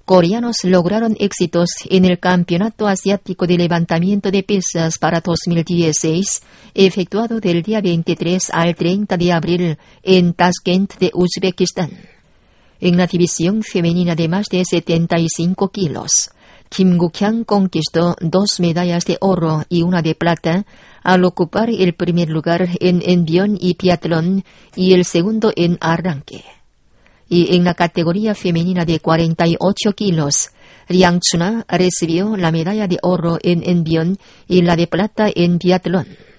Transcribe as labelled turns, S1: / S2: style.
S1: coreanos lograron éxitos en el Campeonato Asiático de Levantamiento de Pesas para 2016, efectuado del día 23 al 30 de abril en Tashkent de Uzbekistán. En la división femenina de más de 75 kilos, Kim Guk-hyang conquistó 2 medallas de oro y 1 de plata, al ocupar el primer lugar en envión y biatlón y el segundo en arranque. Y en la categoría femenina de 48 kilos, Riang Chuna recibió la medalla de oro en envión y la de plata en biatlón.